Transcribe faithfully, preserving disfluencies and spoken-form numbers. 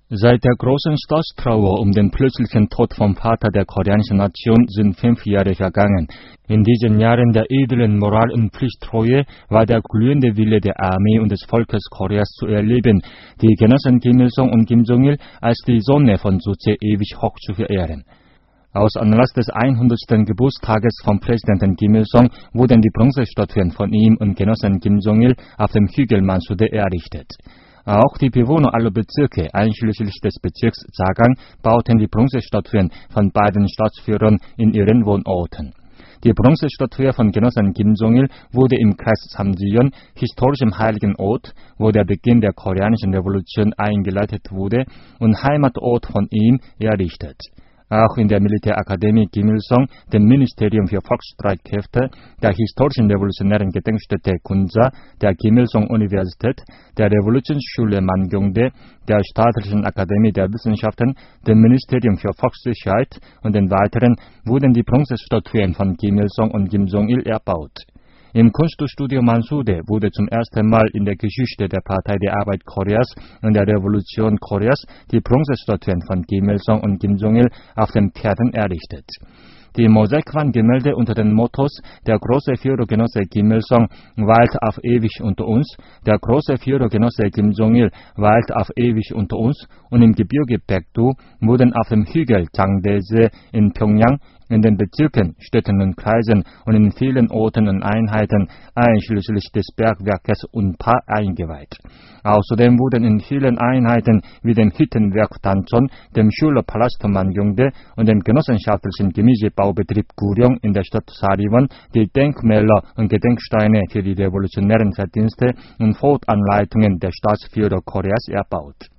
Seit der großen Staatstrauer um den plötzlichen Tod vom Vater der koreanischen Nation sind fünf Jahre vergangen. In diesen Jahren der edlen Moral und Pflichttreue war der glühende Wille der Armee und des Volkes Koreas zu erleben, die Genossen Kim Il-sung und Kim Jong-il als die Sonne von Joseon ewig hoch zu verehren. Aus Anlass des hundertsten Geburtstages von Präsidenten Kim Il-sung wurden die Bronzestatuen von ihm und Genossen Kim Jong-il auf dem Hügel Mansudae errichtet. Auch die Bewohner aller Bezirke, einschließlich des Bezirks Sagang, bauten die Bronzestatuen von beiden Staatsführern in ihren Wohnorten. Die Bronzestatue von Genossen Kim Jong-il wurde im Kreis Samjiyon, historischem heiligen Ort, wo der Beginn der koreanischen Revolution eingeleitet wurde, und Heimatort von ihm, errichtet. Auch in der Militärakademie Kim Il-sung, dem Ministerium für Volksstreitkräfte, der historischen revolutionären Gedenkstätte Gunsa, der Kim Il-sung-Universität, der Revolutionsschule Mangyongdae, der Staatlichen Akademie der Wissenschaften, dem Ministerium für Volkssicherheit und den weiteren wurden die Bronzestatuen von Kim Il-sung und Kim Jong-il erbaut. Im Kunststudio Mansudae wurde zum ersten Mal in der Geschichte der Partei der Arbeit Koreas und der Revolution Koreas die Bronzestatuen von Kim Il-sung und Kim Jong-il auf den Pferden errichtet. Die Mosaikwandgemälde unter den Mottos „Der große Führergenosse Kim Il-sung weilt auf ewig unter uns“, „Der große Führergenosse Kim Jong-il weilt auf ewig unter uns“ und im Gebirge Baekdu wurden auf dem Hügel Jangdae-se in Pjöngjang, in den Bezirken, Städten und Kreisen und in vielen Orten und Einheiten, einschließlich des Bergwerkes Unpa, eingeweiht. Außerdem wurden in vielen Einheiten wie dem Hüttenwerk Dancheon, dem Schülerpalast Mangyongdae und dem genossenschaftlichen Gemüsebaubetrieb Guryong in der Stadt Sariwon die Denkmäler und Gedenksteine für die revolutionären Verdienste und Fortanleitungen der Staatsführer Koreas erbaut.